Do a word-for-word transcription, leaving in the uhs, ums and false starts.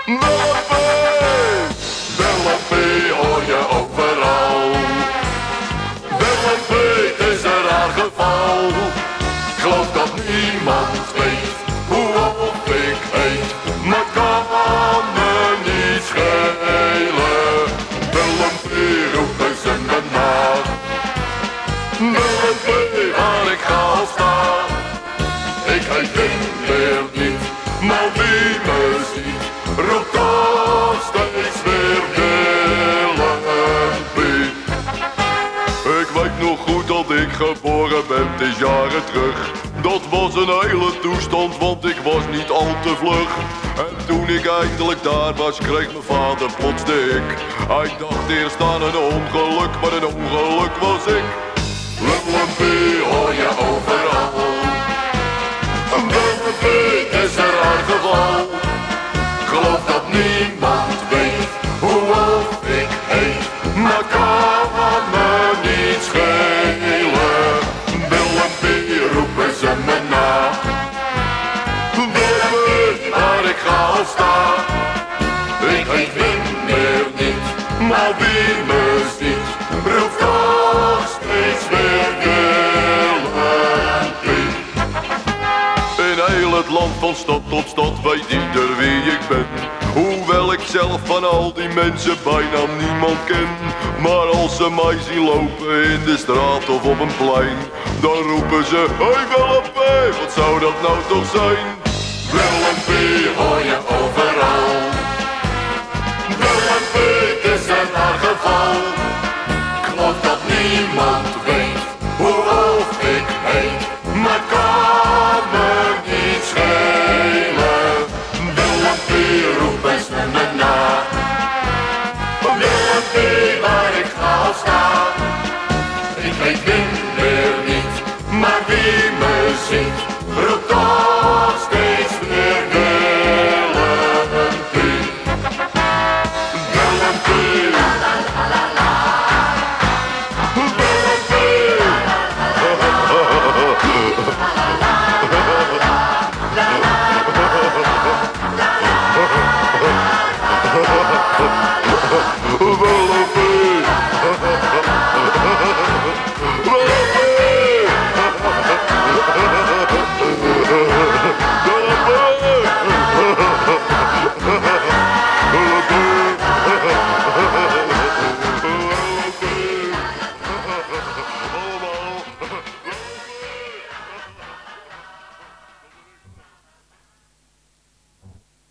Willempie, Willempie hoor je overal. Willempie, het is een raar geval. Ik geloof dat niemand weet hoe of ik heet, maar kan me niet schelen. Willempie roepen ze me na. Willempie, waar ik ga of sta. Ik heet Wim weer niet, maar wie me ziet, roept toch steeds weer Willempie. Ik weet nog goed dat ik geboren ben, het is jaren terug. Dat was een hele toestand, want ik was niet al te vlug. En toen ik eindelijk daar was, kreeg mijn vader plots de ik. Hij dacht eerst aan een ongeluk, maar een ongeluk was ik. Willempie hoor je overal. Willempie, het is een raar geval. Ik geloof dat niemand weet hoe of ik heet, maar kan me niet schelen. Willempie roepen ze me na. Willempie, waar ik ga of sta. Ik heet Wim meer niet, maar wie me ziet, roept toch steeds weer Willempie. In heel het land van stad tot stad weet ieder wie ik ben. Hoewel ik zelf van al die mensen bijna niemand ken. Maar als ze mij zien lopen in de straat of op een plein, dan roepen ze: hey Willempie, wat zou dat nou toch zijn? Willempie.